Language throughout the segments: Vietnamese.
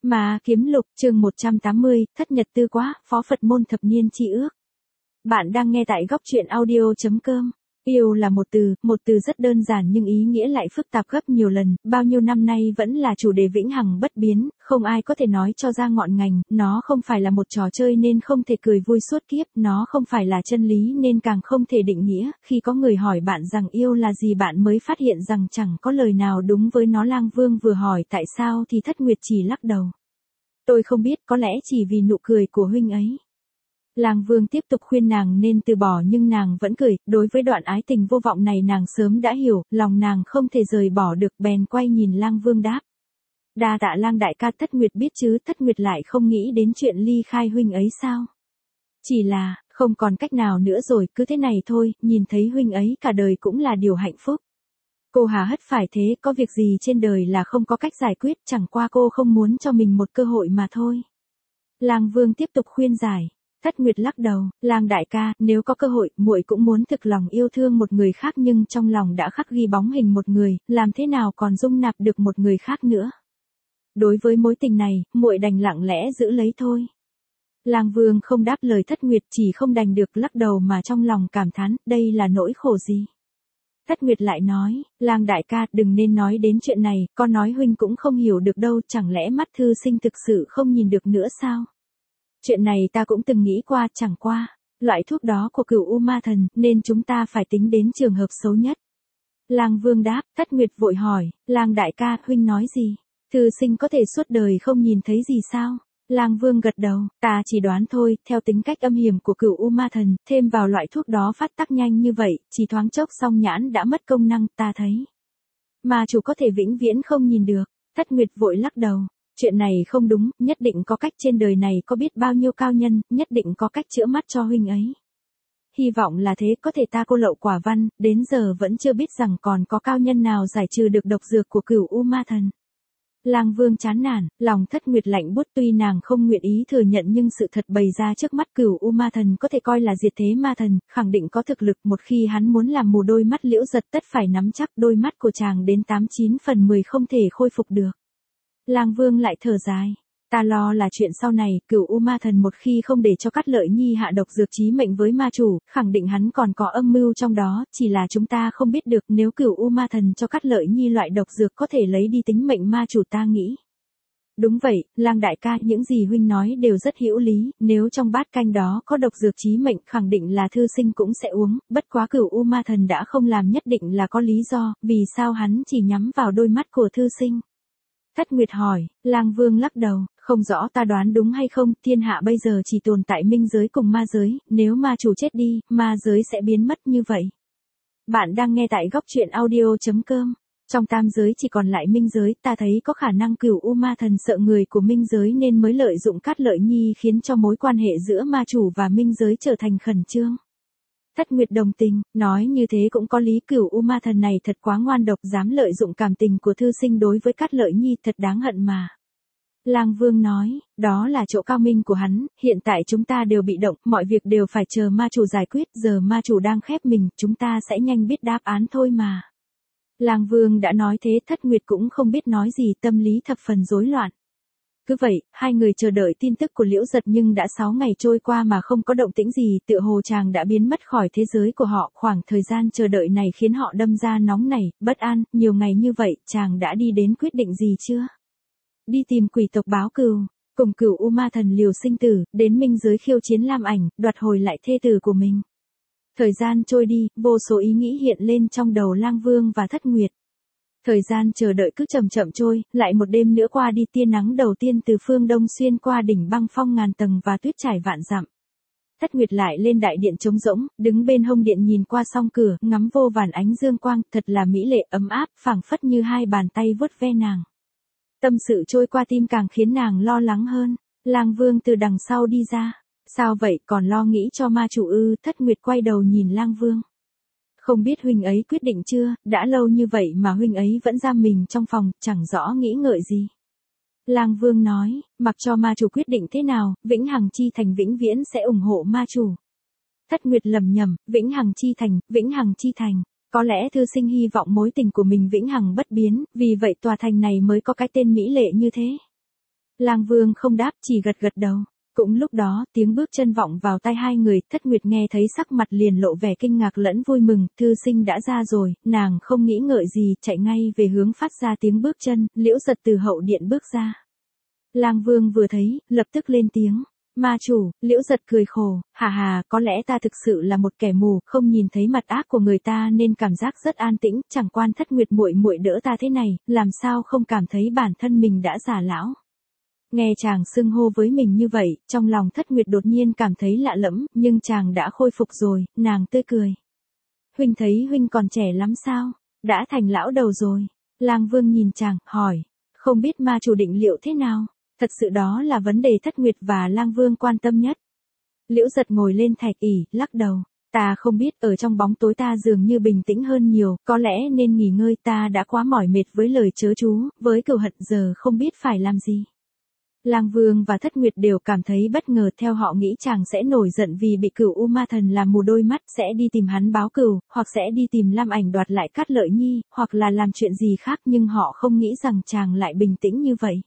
Ma Kiếm Lục, chương 180, thất nhật tư quá, phó Phật môn thập niên chi ước. Bạn đang nghe tại góc truyện audio.com. Yêu là một từ rất đơn giản nhưng ý nghĩa lại phức tạp gấp nhiều lần, bao nhiêu năm nay vẫn là chủ đề vĩnh hằng bất biến, không ai có thể nói cho ra ngọn ngành, nó không phải là một trò chơi nên không thể cười vui suốt kiếp, nó không phải là chân lý nên càng không thể định nghĩa, khi có người hỏi bạn rằng yêu là gì bạn mới phát hiện rằng chẳng có lời nào đúng với nó. Lang Vương vừa hỏi tại sao thì Thất Nguyệt chỉ lắc đầu. Tôi không biết, có lẽ chỉ vì nụ cười của huynh ấy. Lang Vương tiếp tục khuyên nàng nên từ bỏ nhưng nàng vẫn cười, đối với đoạn ái tình vô vọng này nàng sớm đã hiểu, lòng nàng không thể rời bỏ được bèn quay nhìn Lang Vương đáp. Đa tạ Lang đại ca. Thất Nguyệt biết chứ, Thất Nguyệt lại không nghĩ đến chuyện ly khai huynh ấy sao? Chỉ là, không còn cách nào nữa rồi, cứ thế này thôi, nhìn thấy huynh ấy cả đời cũng là điều hạnh phúc. Cô hà hất phải thế, có việc gì trên đời là không có cách giải quyết, chẳng qua cô không muốn cho mình một cơ hội mà thôi. Lang Vương tiếp tục khuyên giải. Thất Nguyệt lắc đầu, Lang đại ca, nếu có cơ hội, muội cũng muốn thực lòng yêu thương một người khác nhưng trong lòng đã khắc ghi bóng hình một người, làm thế nào còn dung nạp được một người khác nữa. Đối với mối tình này, muội đành lặng lẽ giữ lấy thôi. Lang Vương không đáp lời Thất Nguyệt, chỉ không đành được lắc đầu mà trong lòng cảm thán, đây là nỗi khổ gì. Thất Nguyệt lại nói, Lang đại ca, đừng nên nói đến chuyện này, con nói huynh cũng không hiểu được đâu, chẳng lẽ mắt thư sinh thực sự không nhìn được nữa sao? Chuyện này ta cũng từng nghĩ qua, chẳng qua, loại thuốc đó của Cửu U Ma Thần, nên chúng ta phải tính đến trường hợp xấu nhất. Lang Vương đáp. Thất Nguyệt vội hỏi, Lang đại ca, huynh nói gì? Thư sinh có thể suốt đời không nhìn thấy gì sao? Lang Vương gật đầu, ta chỉ đoán thôi, theo tính cách âm hiểm của Cửu U Ma Thần, thêm vào loại thuốc đó phát tác nhanh như vậy, chỉ thoáng chốc song nhãn đã mất công năng, ta thấy. Ma chủ có thể vĩnh viễn không nhìn được. Thất Nguyệt vội lắc đầu. Chuyện này không đúng, nhất định có cách, trên đời này có biết bao nhiêu cao nhân, nhất định có cách chữa mắt cho huynh ấy. Hy vọng là thế, có thể ta cô lậu quả văn, đến giờ vẫn chưa biết rằng còn có cao nhân nào giải trừ được độc dược của Cửu U Ma Thần. Lang Vương chán nản, lòng Thất Nguyệt lạnh buốt, tuy nàng không nguyện ý thừa nhận nhưng sự thật bày ra trước mắt, Cửu U Ma Thần có thể coi là diệt thế ma thần, khẳng định có thực lực, một khi hắn muốn làm mù đôi mắt Liễu Giật tất phải nắm chắc, đôi mắt của chàng đến 89 phần 10 không thể khôi phục được. Lang Vương lại thở dài. Ta lo là chuyện sau này, Cửu U Ma Thần một khi không để cho Cát Lợi Nhi hạ độc dược chí mệnh với ma chủ, khẳng định hắn còn có âm mưu trong đó, chỉ là chúng ta không biết được, nếu Cửu U Ma Thần cho Cát Lợi Nhi loại độc dược có thể lấy đi tính mệnh ma chủ ta nghĩ. Đúng vậy, Lang đại ca, những gì huynh nói đều rất hữu lý, nếu trong bát canh đó có độc dược chí mệnh khẳng định là thư sinh cũng sẽ uống, bất quá Cửu U Ma Thần đã không làm nhất định là có lý do, vì sao hắn chỉ nhắm vào đôi mắt của thư sinh. Thất Nguyệt hỏi. Lang Vương lắc đầu, không rõ ta đoán đúng hay không, thiên hạ bây giờ chỉ tồn tại minh giới cùng ma giới, nếu ma chủ chết đi, ma giới sẽ biến mất như vậy. Bạn đang nghe tại góc truyện audio.com. Trong tam giới chỉ còn lại minh giới, ta thấy có khả năng Cửu U Ma Thần sợ người của minh giới nên mới lợi dụng Cát Lợi Nhi khiến cho mối quan hệ giữa ma chủ và minh giới trở thành khẩn trương. Thất Nguyệt đồng tình, nói như thế cũng có lý, Cửu U Ma Thần này thật quá ngoan độc, dám lợi dụng cảm tình của thư sinh đối với Cát Lợi Nhi, thật đáng hận mà. Lang Vương nói, đó là chỗ cao minh của hắn, hiện tại chúng ta đều bị động, mọi việc đều phải chờ ma chủ giải quyết, giờ ma chủ đang khép mình, chúng ta sẽ nhanh biết đáp án thôi mà. Lang Vương đã nói thế, Thất Nguyệt cũng không biết nói gì, tâm lý thập phần rối loạn. Cứ vậy, hai người chờ đợi tin tức của Liễu Giật nhưng đã 6 ngày trôi qua mà không có động tĩnh gì, tựa hồ chàng đã biến mất khỏi thế giới của họ, khoảng thời gian chờ đợi này khiến họ đâm ra nóng nảy, bất an, nhiều ngày như vậy, chàng đã đi đến quyết định gì chưa? Đi tìm quỷ tộc báo cừu, cùng Cửu U Ma Thần liều sinh tử, đến minh giới khiêu chiến Lam Ảnh, đoạt hồi lại thê tử của mình. Thời gian trôi đi, vô số ý nghĩ hiện lên trong đầu Lang Vương và Thất Nguyệt. Thời gian chờ đợi cứ chậm chậm trôi, lại một đêm nữa qua đi, tia nắng đầu tiên từ phương đông xuyên qua đỉnh băng phong ngàn tầng và tuyết trải vạn dặm. Thất Nguyệt lại lên đại điện trống rỗng, đứng bên hông điện nhìn qua song cửa, ngắm vô vàn ánh dương quang, thật là mỹ lệ ấm áp, phảng phất như hai bàn tay vuốt ve nàng. Tâm sự trôi qua tim càng khiến nàng lo lắng hơn. Lang Vương từ đằng sau đi ra. Sao vậy, còn lo nghĩ cho ma chủ ư? Thất Nguyệt quay đầu nhìn Lang Vương. Không biết huynh ấy quyết định chưa, đã lâu như vậy mà huynh ấy vẫn giam mình trong phòng, chẳng rõ nghĩ ngợi gì. Lang Vương nói, mặc cho ma chủ quyết định thế nào, Vĩnh Hằng Chi Thành vĩnh viễn sẽ ủng hộ ma chủ. Thất Nguyệt lẩm nhẩm, Vĩnh Hằng Chi Thành, Vĩnh Hằng Chi Thành. Có lẽ thư sinh hy vọng mối tình của mình vĩnh hằng bất biến, vì vậy tòa thành này mới có cái tên mỹ lệ như thế. Lang Vương không đáp, chỉ gật gật đầu. Cũng lúc đó, tiếng bước chân vọng vào tai hai người, Thất Nguyệt nghe thấy sắc mặt liền lộ vẻ kinh ngạc lẫn vui mừng, thư sinh đã ra rồi, nàng không nghĩ ngợi gì, chạy ngay về hướng phát ra tiếng bước chân, Liễu Giật từ hậu điện bước ra. Lang Vương vừa thấy, lập tức lên tiếng. Ma chủ, Liễu Giật cười khổ, hà, có lẽ ta thực sự là một kẻ mù, không nhìn thấy mặt ác của người ta nên cảm giác rất an tĩnh, chẳng quan Thất Nguyệt muội muội đỡ ta thế này, làm sao không cảm thấy bản thân mình đã già lão. Nghe chàng xưng hô với mình như vậy, trong lòng Thất Nguyệt đột nhiên cảm thấy lạ lẫm, nhưng chàng đã khôi phục rồi, nàng tươi cười. Huynh thấy huynh còn trẻ lắm sao, đã thành lão đầu rồi. Lang Vương nhìn chàng, hỏi, không biết ma chủ định liệu thế nào, thật sự đó là vấn đề Thất Nguyệt và Lang Vương quan tâm nhất. Liễu Giật ngồi lên thạch ỷ, lắc đầu, ta không biết, ở trong bóng tối ta dường như bình tĩnh hơn nhiều, có lẽ nên nghỉ ngơi, ta đã quá mỏi mệt với lời chớ chú, với cừu hận giờ không biết phải làm gì. Lang Vương và Thất Nguyệt đều cảm thấy bất ngờ, theo họ nghĩ chàng sẽ nổi giận vì bị Cửu U Ma Thần làm mù đôi mắt, sẽ đi tìm hắn báo cừu, hoặc sẽ đi tìm Lam Ảnh đoạt lại Cát Lợi Nhi, hoặc là làm chuyện gì khác, nhưng họ không nghĩ rằng chàng lại bình tĩnh như vậy.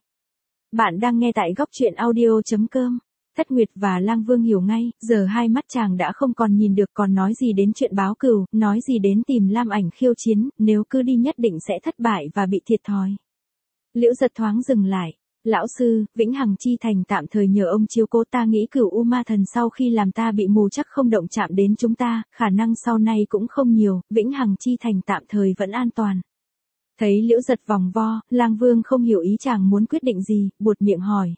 Bạn đang nghe tại góc truyện audio.com. Thất Nguyệt và Lang Vương hiểu ngay, giờ hai mắt chàng đã không còn nhìn được, còn nói gì đến chuyện báo cừu, nói gì đến tìm Lam Ảnh khiêu chiến, nếu cứ đi nhất định sẽ thất bại và bị thiệt thòi. Liễu Giật thoáng dừng lại. Lão sư, Vĩnh Hằng Chi Thành tạm thời nhờ ông chiếu cố, ta nghĩ Cửu U Ma Thần sau khi làm ta bị mù chắc không động chạm đến chúng ta, khả năng sau này cũng không nhiều, Vĩnh Hằng Chi Thành tạm thời vẫn an toàn. Thấy Liễu Giật vòng vo, Lang Vương không hiểu ý chàng muốn quyết định gì, buột miệng hỏi.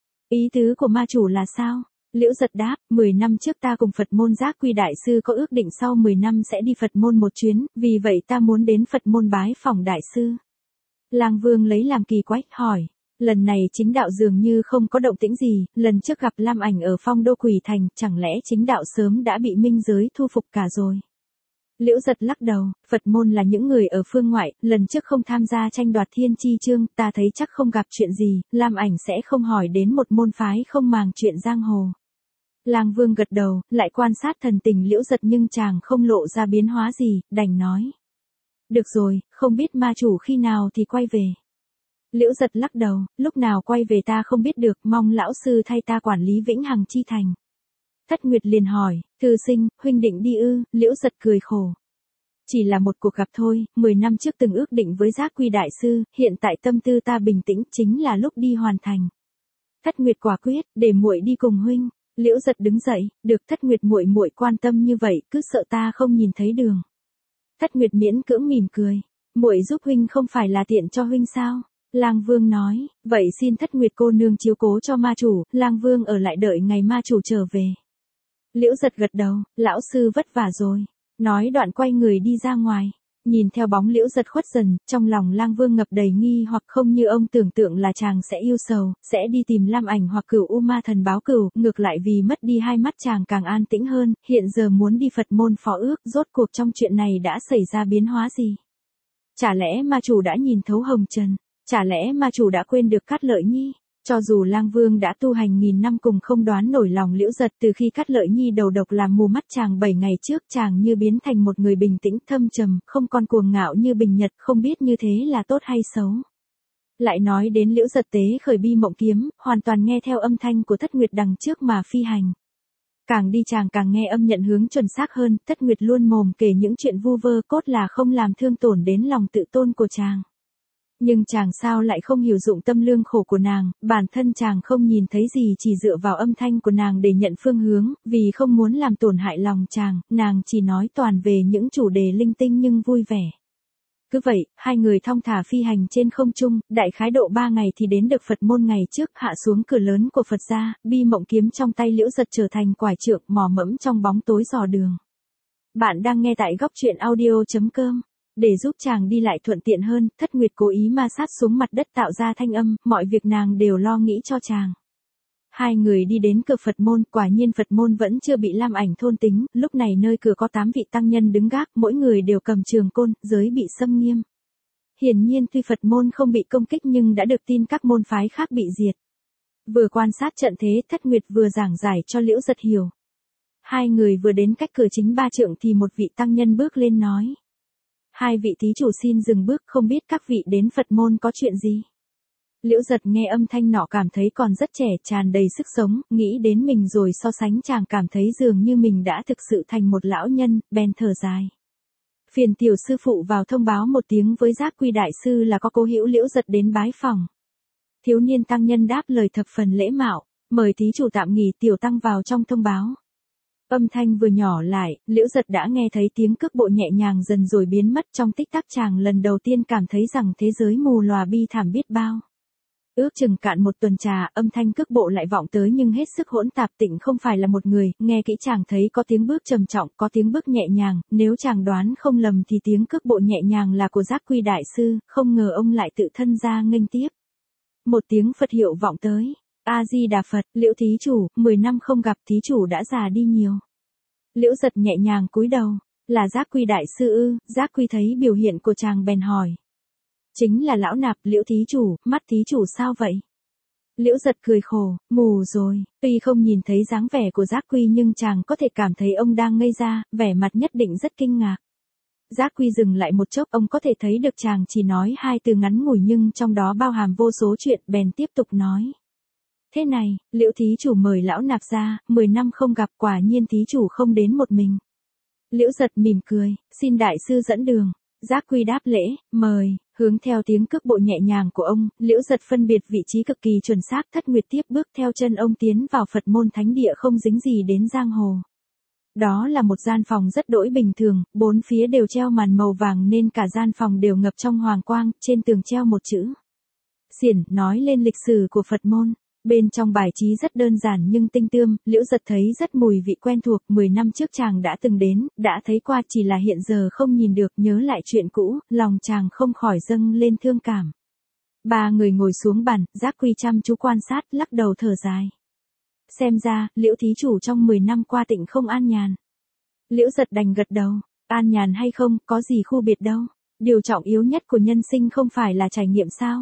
Ý tứ của ma chủ là sao? Liễu Giật đáp, 10 năm trước ta cùng Phật môn Giác Quy Đại Sư có ước định sau 10 năm sẽ đi Phật môn một chuyến, vì vậy ta muốn đến Phật môn bái phỏng Đại Sư. Lang Vương lấy làm kỳ quái, hỏi. Lần này chính đạo dường như không có động tĩnh gì, lần trước gặp Lam Ảnh ở Phong Đô Quỷ Thành, chẳng lẽ chính đạo sớm đã bị minh giới thu phục cả rồi? Liễu Giật lắc đầu, Phật môn là những người ở phương ngoại, lần trước không tham gia tranh đoạt thiên chi chương, ta thấy chắc không gặp chuyện gì, Lam Ảnh sẽ không hỏi đến một môn phái không màng chuyện giang hồ. Lang Vương gật đầu, lại quan sát thần tình Liễu Giật nhưng chàng không lộ ra biến hóa gì, đành nói. Được rồi, không biết ma chủ khi nào thì quay về. Liễu Giật lắc đầu, lúc nào quay về ta không biết được, mong lão sư thay ta quản lý Vĩnh Hằng Chi Thành. Thất Nguyệt liền hỏi, thư sinh, huynh định đi ư? Liễu Giật cười khổ. Chỉ là một cuộc gặp thôi, 10 năm trước từng ước định với Giác Quy Đại Sư, hiện tại tâm tư ta bình tĩnh, chính là lúc đi hoàn thành. Thất Nguyệt quả quyết, để muội đi cùng huynh. Liễu Giật đứng dậy, được. Thất Nguyệt muội muội quan tâm như vậy, cứ sợ ta không nhìn thấy đường. Thất Nguyệt miễn cưỡng mỉm cười, muội giúp huynh không phải là tiện cho huynh sao? Lang Vương nói, vậy xin Thất Nguyệt cô nương chiếu cố cho ma chủ, Lang Vương ở lại đợi ngày ma chủ trở về. Liễu Giật gật đầu, lão sư vất vả rồi. Nói đoạn quay người đi ra ngoài. Nhìn theo bóng Liễu Giật khuất dần, trong lòng Lang Vương ngập đầy nghi hoặc, không như ông tưởng tượng là chàng sẽ yêu sầu, sẽ đi tìm Lam Ảnh hoặc Cửu U Ma Thần báo cừu, ngược lại vì mất đi hai mắt chàng càng an tĩnh hơn, hiện giờ muốn đi Phật môn phó ước, rốt cuộc trong chuyện này đã xảy ra biến hóa gì? Chả lẽ ma chủ đã nhìn thấu hồng trần? Chả lẽ ma chủ đã quên được Cát Lợi Nhi? Cho dù Lang Vương đã tu hành nghìn năm cùng không đoán nổi lòng Liễu Giật, từ khi Cát Lợi Nhi đầu độc làm mù mắt chàng 7 ngày trước, chàng như biến thành một người bình tĩnh thâm trầm, không còn cuồng ngạo như bình nhật, không biết như thế là tốt hay xấu. Lại nói đến Liễu Giật tế khởi bi mộng kiếm, hoàn toàn nghe theo âm thanh của Thất Nguyệt đằng trước mà phi hành. Càng đi chàng càng nghe âm nhận hướng chuẩn xác hơn, Thất Nguyệt luôn mồm kể những chuyện vu vơ, cốt là không làm thương tổn đến lòng tự tôn của chàng. Nhưng chàng sao lại không hiểu dụng tâm lương khổ của nàng, bản thân chàng không nhìn thấy gì, chỉ dựa vào âm thanh của nàng để nhận phương hướng, vì không muốn làm tổn hại lòng chàng, nàng chỉ nói toàn về những chủ đề linh tinh nhưng vui vẻ. Cứ vậy, hai người thong thả phi hành trên không trung, đại khái độ 3 ngày thì đến được Phật môn. Ngày trước hạ xuống cửa lớn của Phật gia, bi mộng kiếm trong tay Liễu Giật trở thành quải trượng, mò mẫm trong bóng tối dò đường. Bạn đang nghe tại góc truyện audio.com. Để giúp chàng đi lại thuận tiện hơn, Thất Nguyệt cố ý ma sát xuống mặt đất tạo ra thanh âm, mọi việc nàng đều lo nghĩ cho chàng. Hai người đi đến cửa Phật môn, quả nhiên Phật môn vẫn chưa bị Lam Ảnh thôn tính, lúc này nơi cửa có 8 vị tăng nhân đứng gác, mỗi người đều cầm trường côn, giới bị xâm nghiêm. Hiển nhiên tuy Phật môn không bị công kích nhưng đã được tin các môn phái khác bị diệt. Vừa quan sát trận thế, Thất Nguyệt vừa giảng giải cho Liễu Giật hiểu. Hai người vừa đến cách cửa chính 3 trượng thì một vị tăng nhân bước lên nói. Hai vị thí chủ xin dừng bước, không biết các vị đến Phật môn có chuyện gì? Liễu Giật nghe âm thanh nọ cảm thấy còn rất trẻ, tràn đầy sức sống, nghĩ đến mình rồi so sánh chàng cảm thấy dường như mình đã thực sự thành một lão nhân, bèn thở dài. Phiền tiểu sư phụ vào thông báo một tiếng với Giác Quy đại sư là có Cố Hữu Liễu Giật đến bái phòng. Thiếu niên tăng nhân đáp lời thập phần lễ mạo, mời thí chủ tạm nghỉ, tiểu tăng vào trong thông báo. Âm thanh vừa nhỏ lại, Liễu Giật đã nghe thấy tiếng cước bộ nhẹ nhàng dần rồi biến mất, trong tích tắc chàng lần đầu tiên cảm thấy rằng thế giới mù lòa bi thảm biết bao. Ước chừng cạn một tuần trà, âm thanh cước bộ lại vọng tới nhưng hết sức hỗn tạp, tịnh không phải là một người, nghe kỹ chàng thấy có tiếng bước trầm trọng, có tiếng bước nhẹ nhàng, nếu chàng đoán không lầm thì tiếng cước bộ nhẹ nhàng là của Giác Quy đại sư, không ngờ ông lại tự thân ra nghênh tiếp. Một tiếng Phật hiệu vọng tới. A Di Đà Phật, Liễu thí chủ, 10 năm không gặp, thí chủ đã già đi nhiều. Liễu Giật nhẹ nhàng cúi đầu, là Giác Quy đại sư ư? Giác Quy thấy biểu hiện của chàng bèn hỏi. Chính là lão nạp. Liễu thí chủ, mắt thí chủ sao vậy? Liễu Giật cười khổ, mù rồi. Tuy không nhìn thấy dáng vẻ của Giác Quy nhưng chàng có thể cảm thấy ông đang ngây ra, vẻ mặt nhất định rất kinh ngạc. Giác Quy dừng lại một chốc, ông có thể thấy được chàng chỉ nói 2 từ ngắn ngủi nhưng trong đó bao hàm vô số chuyện, bèn tiếp tục nói. Thế này, Liễu thí chủ mời lão nạp ra, 10 năm không gặp, quả nhiên thí chủ không đến một mình. Liễu Giật mỉm cười, xin đại sư dẫn đường. Giác Quy đáp lễ, mời. Hướng theo tiếng cước bộ nhẹ nhàng của ông, Liễu Giật phân biệt vị trí cực kỳ chuẩn xác, Thất Nguyệt tiếp bước theo chân ông tiến vào Phật môn thánh địa không dính gì đến giang hồ. Đó là một gian phòng rất đỗi bình thường, 4 phía đều treo màn màu vàng nên cả gian phòng đều ngập trong hoàng quang, trên tường treo một chữ xiển, nói lên lịch sử của Phật môn. Bên trong bài trí rất đơn giản nhưng tinh tươm, Liễu Giật thấy rất mùi vị quen thuộc, 10 năm trước chàng đã từng đến, đã thấy qua, chỉ là hiện giờ không nhìn được, nhớ lại chuyện cũ, lòng chàng không khỏi dâng lên thương cảm. 3 người ngồi xuống bàn, Giác Quy chăm chú quan sát, lắc đầu thở dài. Xem ra, Liễu thí chủ trong 10 năm qua tịnh không an nhàn. Liễu Giật đành gật đầu, an nhàn hay không, có gì khu biệt đâu. Điều trọng yếu nhất của nhân sinh không phải là trải nghiệm sao?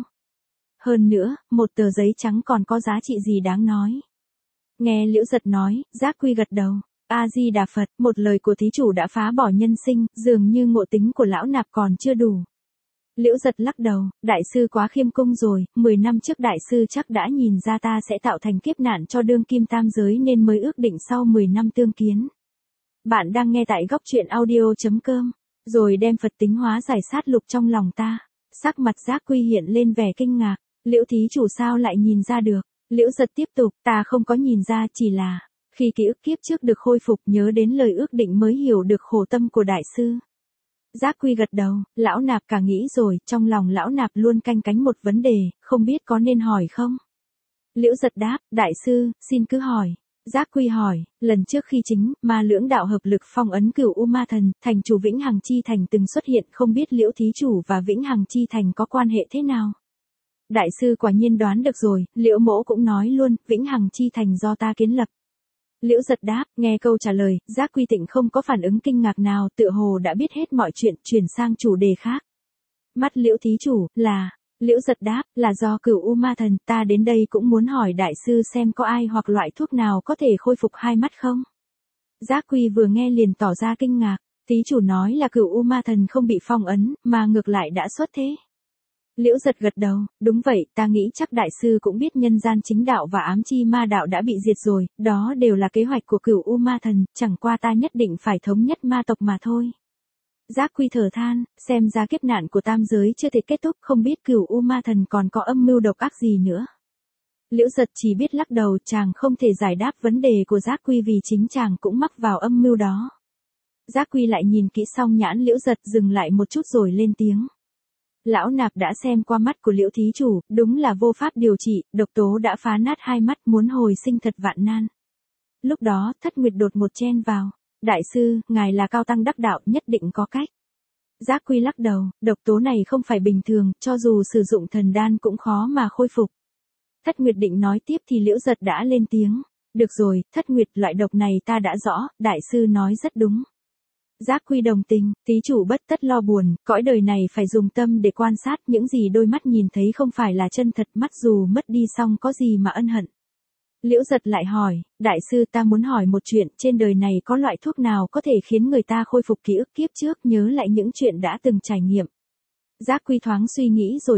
Hơn nữa, một tờ giấy trắng còn có giá trị gì đáng nói. Nghe Liễu Giật nói, Giác Quy gật đầu. A Di Đà Phật, một lời của thí chủ đã phá bỏ nhân sinh, dường như ngộ tính của lão nạp còn chưa đủ. Liễu Giật lắc đầu, đại sư quá khiêm cung rồi, 10 năm trước đại sư chắc đã nhìn ra ta sẽ tạo thành kiếp nạn cho đương kim tam giới nên mới ước định sau 10 năm tương kiến. Bạn đang nghe tại góc truyện audio.com, rồi đem Phật tính hóa giải sát lục trong lòng ta. Sắc mặt Giác Quy hiện lên vẻ kinh ngạc, Liễu thí chủ sao lại nhìn ra được? Liễu Giật tiếp tục, ta không có nhìn ra, chỉ là khi ký ức kiếp trước được khôi phục, nhớ đến lời ước định mới hiểu được khổ tâm của đại sư. Giác Quy gật đầu, lão nạp cả nghĩ rồi, trong lòng lão nạp luôn canh cánh một vấn đề, không biết có nên hỏi không? Liễu Giật đáp, đại sư, xin cứ hỏi. Giác Quy hỏi, lần trước khi chính, ma lưỡng đạo hợp lực phong ấn Cửu U Ma Thần, thành chủ Vĩnh Hằng Chi Thành từng xuất hiện, không biết Liễu thí chủ và Vĩnh Hằng Chi Thành có quan hệ thế nào? Đại sư quả nhiên đoán được rồi, Liễu mỗ cũng nói luôn, Vĩnh Hằng Chi Thành do ta kiến lập. Liễu Giật đáp, nghe câu trả lời, Giác Quy tịnh không có phản ứng kinh ngạc nào, tựa hồ đã biết hết mọi chuyện, chuyển sang chủ đề khác. Mắt Liễu thí chủ, là... Liễu Giật đáp, là do Cửu U Ma Thần, ta đến đây cũng muốn hỏi đại sư xem có ai hoặc loại thuốc nào có thể khôi phục hai mắt không? Giác Quy vừa nghe liền tỏ ra kinh ngạc, thí chủ nói là Cửu U Ma Thần không bị phong ấn, mà ngược lại đã xuất thế. Liễu Giật gật đầu, đúng vậy, ta nghĩ chắc đại sư cũng biết nhân gian chính đạo và ám chi ma đạo đã bị diệt rồi, đó đều là kế hoạch của Cửu U Ma Thần, chẳng qua ta nhất định phải thống nhất ma tộc mà thôi. Giác Quy thở than, xem ra kiếp nạn của tam giới chưa thể kết thúc, không biết Cửu U Ma Thần còn có âm mưu độc ác gì nữa. Liễu Giật chỉ biết lắc đầu, chàng không thể giải đáp vấn đề của Giác Quy vì chính chàng cũng mắc vào âm mưu đó. Giác Quy lại nhìn kỹ xong nhãn Liễu Giật, dừng lại một chút rồi lên tiếng. Lão nạp đã xem qua mắt của Liễu thí chủ, đúng là vô pháp điều trị, độc tố đã phá nát hai mắt, muốn hồi sinh thật vạn nan. Lúc đó, Thất Nguyệt đột một chen vào. Đại sư, ngài là cao tăng đắc đạo, nhất định có cách. Giác Quy lắc đầu, độc tố này không phải bình thường, cho dù sử dụng thần đan cũng khó mà khôi phục. Thất Nguyệt định nói tiếp thì Liễu Giật đã lên tiếng. Được rồi, Thất Nguyệt, loại độc này ta đã rõ, đại sư nói rất đúng. Giác Quy đồng tình, thí chủ bất tất lo buồn, cõi đời này phải dùng tâm để quan sát, những gì đôi mắt nhìn thấy không phải là chân thật, mắt dù mất đi xong có gì mà ân hận. Liễu Giật lại hỏi, đại sư ta muốn hỏi một chuyện, trên đời này có loại thuốc nào có thể khiến người ta khôi phục ký ức kiếp trước, nhớ lại những chuyện đã từng trải nghiệm. Giác Quy thoáng suy nghĩ rồi đáp,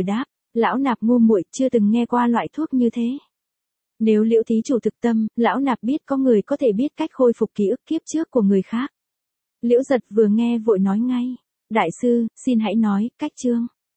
Lão nạp ngu muội chưa từng nghe qua loại thuốc như thế. Nếu Liễu thí chủ thực tâm, lão nạp biết có người có thể biết cách khôi phục ký ức kiếp trước của người khác. Liễu Giật vừa nghe vội nói ngay. Đại sư, xin hãy nói, cách chương.